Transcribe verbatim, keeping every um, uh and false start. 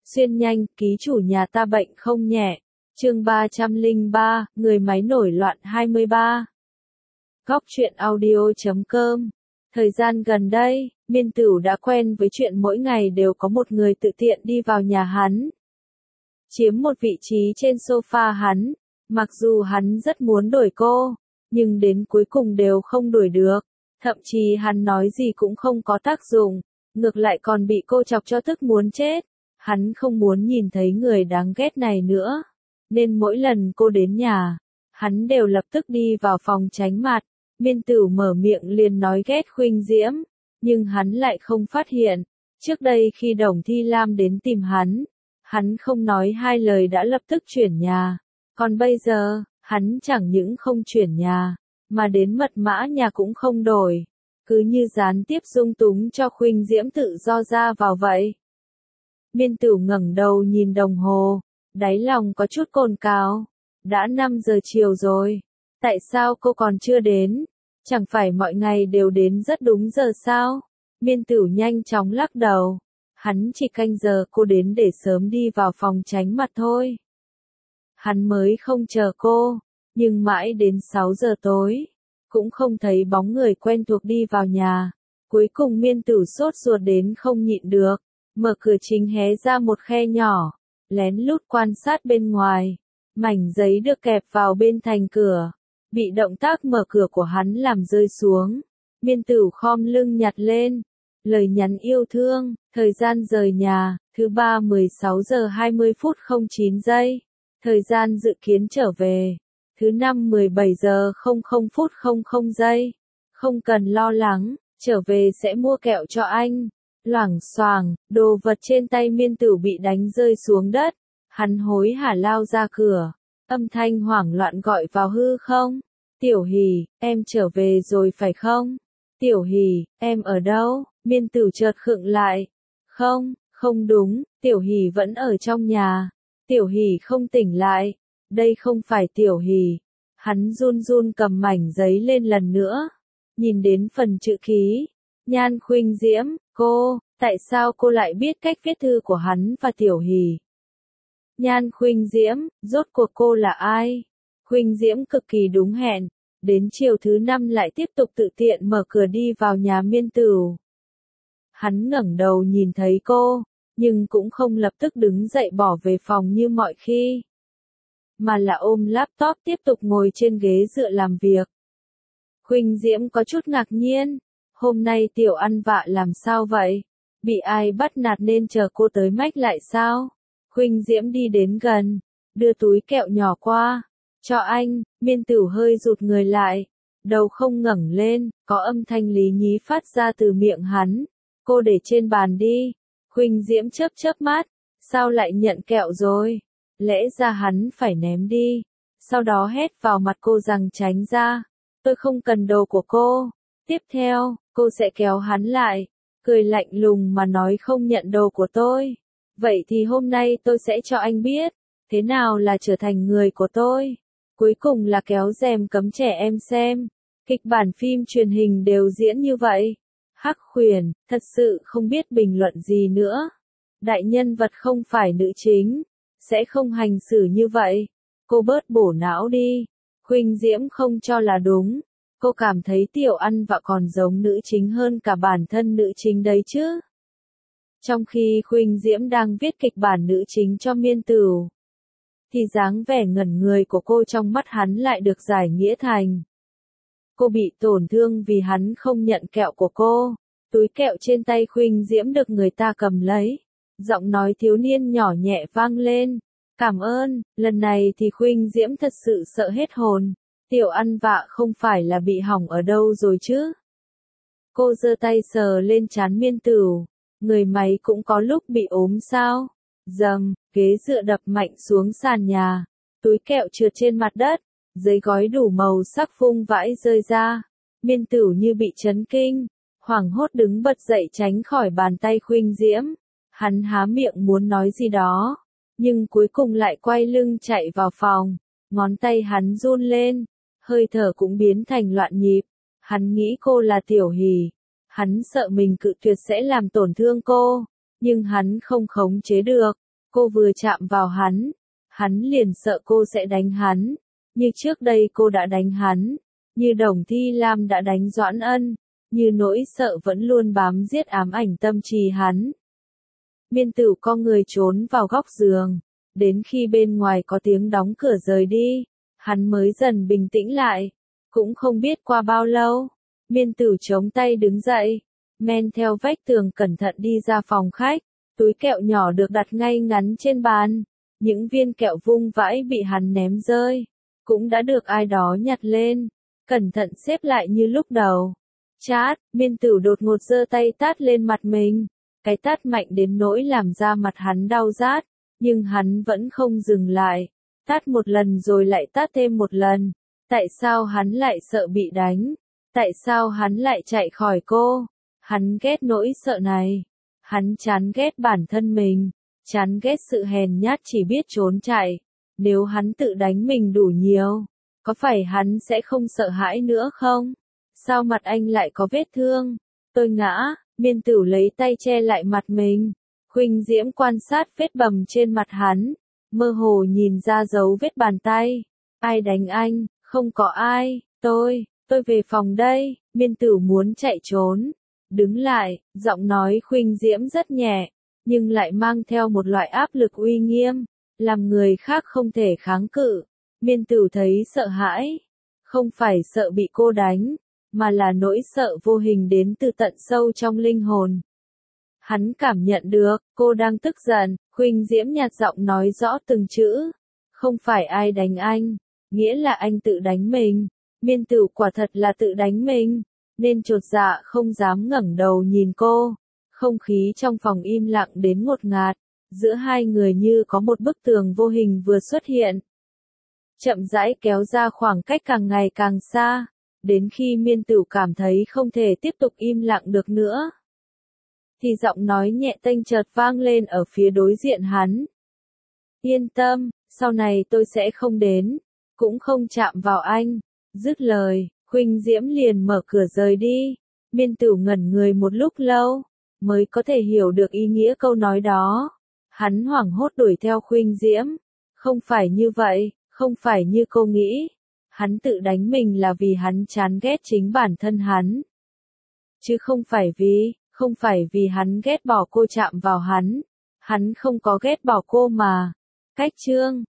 Xuyên nhanh, ký chủ nhà ta bệnh không nhẹ. Chương ba trăm lẻ ba, người máy nổi loạn hai mươi ba. Góc truyện audio chấm com. Thời gian gần đây, Miên Tửu đã quen với chuyện mỗi ngày đều có một người tự tiện đi vào nhà hắn, chiếm một vị trí trên sofa hắn. Mặc dù hắn rất muốn đuổi cô, nhưng đến cuối cùng đều không đuổi được. Thậm chí hắn nói gì cũng không có tác dụng, ngược lại còn bị cô chọc cho tức muốn chết. Hắn không muốn nhìn thấy người đáng ghét này nữa, nên mỗi lần cô đến nhà, hắn đều lập tức đi vào phòng tránh mặt. Miên Tửu mở miệng liền nói ghét Khuynh Diễm, nhưng hắn lại không phát hiện. Trước đây khi Đồng Thi Lam đến tìm hắn, hắn không nói hai lời đã lập tức chuyển nhà. Còn bây giờ, hắn chẳng những không chuyển nhà, mà đến mật mã nhà cũng không đổi. Cứ như gián tiếp dung túng cho Khuynh Diễm tự do ra vào vậy. Miên Tửu ngẩng đầu nhìn đồng hồ, đáy lòng có chút cồn cào. Đã năm giờ chiều rồi, tại sao cô còn chưa đến? Chẳng phải mọi ngày đều đến rất đúng giờ sao? Miên Tửu nhanh chóng lắc đầu. Hắn chỉ canh giờ cô đến để sớm đi vào phòng tránh mặt thôi. Hắn mới không chờ cô, nhưng mãi đến sáu giờ tối, cũng không thấy bóng người quen thuộc đi vào nhà. Cuối cùng Miên Tửu sốt ruột đến không nhịn được, mở cửa chính hé ra một khe nhỏ, lén lút quan sát bên ngoài. Mảnh giấy được kẹp vào bên thành cửa, bị động tác mở cửa của hắn làm rơi xuống. Miên Tửu khom lưng nhặt lên. Lời nhắn yêu thương, thời gian rời nhà, thứ ba mười sáu giờ hai mươi phút không chín giây. Thời gian dự kiến trở về, thứ năm mười bảy giờ không không phút không không giây. Không cần lo lắng, trở về sẽ mua kẹo cho anh. Loảng xoảng, đồ vật trên tay Miên Tửu bị đánh rơi xuống đất. Hắn hối hả lao ra cửa, âm thanh hoảng loạn gọi vào hư không. Tiểu Hỉ, em trở về rồi phải không? Tiểu Hỉ, em ở đâu? Miên Tửu chợt khựng lại. Không, không đúng, Tiểu Hỉ vẫn ở trong nhà. Tiểu Hỉ không tỉnh lại. Đây không phải Tiểu Hỉ. Hắn run run cầm mảnh giấy lên lần nữa. Nhìn đến phần chữ ký. Nhan Khuynh Diễm, cô, tại sao cô lại biết cách viết thư của hắn và Tiểu Hỉ? Nhan Khuynh Diễm, rốt cuộc cô là ai? Khuynh Diễm cực kỳ đúng hẹn. Đến chiều thứ năm lại tiếp tục tự tiện mở cửa đi vào nhà Miên Tửu. Hắn ngẩng đầu nhìn thấy cô, nhưng cũng không lập tức đứng dậy bỏ về phòng như mọi khi, mà là ôm laptop tiếp tục ngồi trên ghế dựa làm việc. Khuynh Diễm có chút ngạc nhiên, hôm nay Tiểu ăn vạ làm sao vậy? Bị ai bắt nạt nên chờ cô tới mách lại sao? Khuynh Diễm đi đến gần, đưa túi kẹo nhỏ qua, cho anh. Miên Tửu hơi rụt người lại, đầu không ngẩng lên, có âm thanh lý nhí phát ra từ miệng hắn. Cô để trên bàn đi. Khuynh Diễm chớp chớp mắt, sao lại nhận kẹo rồi? Lẽ ra hắn phải ném đi. Sau đó hét vào mặt cô rằng tránh ra. Tôi không cần đồ của cô. Tiếp theo, cô sẽ kéo hắn lại, cười lạnh lùng mà nói không nhận đồ của tôi. Vậy thì hôm nay tôi sẽ cho anh biết, thế nào là trở thành người của tôi. Cuối cùng là kéo rèm cấm trẻ em xem. Kịch bản phim truyền hình đều diễn như vậy. Hắc Huyền, thật sự không biết bình luận gì nữa. Đại nhân vật không phải nữ chính, sẽ không hành xử như vậy. Cô bớt bổ não đi. Khuynh Diễm không cho là đúng. Cô cảm thấy Tiểu ăn vạ còn giống nữ chính hơn cả bản thân nữ chính đấy chứ. Trong khi Khuynh Diễm đang viết kịch bản nữ chính cho Miên Tửu, thì dáng vẻ ngẩn người của cô trong mắt hắn lại được giải nghĩa thành. Cô bị tổn thương vì hắn không nhận kẹo của cô. Túi kẹo trên tay Khuynh Diễm được người ta cầm lấy. Giọng nói thiếu niên nhỏ nhẹ vang lên. Cảm ơn, lần này thì Khuynh Diễm thật sự sợ hết hồn. Tiểu ăn vạ không phải là bị hỏng ở đâu rồi chứ? Cô giơ tay sờ lên trán Miên Tửu. Người máy cũng có lúc bị ốm sao? Dầm, ghế dựa đập mạnh xuống sàn nhà. Túi kẹo trượt trên mặt đất. Giấy gói đủ màu sắc phung vãi rơi ra. Miên Tửu như bị chấn kinh, hoảng hốt đứng bật dậy tránh khỏi bàn tay Khuynh Diễm. Hắn há miệng muốn nói gì đó, nhưng cuối cùng lại quay lưng chạy vào phòng. Ngón tay hắn run lên, hơi thở cũng biến thành loạn nhịp. Hắn nghĩ cô là Tiểu Hỉ. Hắn sợ mình cự tuyệt sẽ làm tổn thương cô, nhưng hắn không khống chế được. Cô vừa chạm vào hắn, hắn liền sợ cô sẽ đánh hắn. Như trước đây cô đã đánh hắn, như Đồng Thi Lam đã đánh Doãn Ân, như nỗi sợ vẫn luôn bám giết ám ảnh tâm trí hắn. Miên Tử co người trốn vào góc giường, đến khi bên ngoài có tiếng đóng cửa rời đi, hắn mới dần bình tĩnh lại. Cũng không biết qua bao lâu, Miên Tử chống tay đứng dậy, men theo vách tường cẩn thận đi ra phòng khách, túi kẹo nhỏ được đặt ngay ngắn trên bàn, những viên kẹo vung vãi bị hắn ném rơi, cũng đã được ai đó nhặt lên, cẩn thận xếp lại như lúc đầu. Chát, Miên Tử đột ngột giơ tay tát lên mặt mình, cái tát mạnh đến nỗi làm da mặt hắn đau rát, nhưng hắn vẫn không dừng lại, tát một lần rồi lại tát thêm một lần. Tại sao hắn lại sợ bị đánh? Tại sao hắn lại chạy khỏi cô? Hắn ghét nỗi sợ này. Hắn chán ghét bản thân mình, chán ghét sự hèn nhát chỉ biết trốn chạy. Nếu hắn tự đánh mình đủ nhiều, có phải hắn sẽ không sợ hãi nữa không? Sao mặt anh lại có vết thương? Tôi ngã, Miên Tử lấy tay che lại mặt mình. Khuynh Diễm quan sát vết bầm trên mặt hắn, mơ hồ nhìn ra dấu vết bàn tay. Ai đánh anh? Không có ai, tôi, tôi về phòng đây. Miên Tử muốn chạy trốn. Đứng lại, giọng nói Khuynh Diễm rất nhẹ, nhưng lại mang theo một loại áp lực uy nghiêm, làm người khác không thể kháng cự. Miên Tử thấy sợ hãi, không phải sợ bị cô đánh, mà là nỗi sợ vô hình đến từ tận sâu trong linh hồn. Hắn cảm nhận được, cô đang tức giận. Khuynh Diễm nhạt giọng nói rõ từng chữ. Không phải ai đánh anh, nghĩa là anh tự đánh mình. Miên Tử quả thật là tự đánh mình, nên chột dạ không dám ngẩng đầu nhìn cô. Không khí trong phòng im lặng đến ngột ngạt, giữa hai người như có một bức tường vô hình vừa xuất hiện. Chậm rãi kéo ra khoảng cách càng ngày càng xa, đến khi Miên Tử cảm thấy không thể tiếp tục im lặng được nữa, thì giọng nói nhẹ tênh chợt vang lên ở phía đối diện hắn. Yên tâm, sau này tôi sẽ không đến, cũng không chạm vào anh. Dứt lời, Khuynh Diễm liền mở cửa rời đi. Miên Tử ngẩn người một lúc lâu, mới có thể hiểu được ý nghĩa câu nói đó. Hắn hoảng hốt đuổi theo Khuynh Diễm. Không phải như vậy, không phải như cô nghĩ. Hắn tự đánh mình là vì hắn chán ghét chính bản thân hắn. Chứ không phải vì, không phải vì hắn ghét bỏ cô chạm vào hắn. Hắn không có ghét bỏ cô mà. Cách chương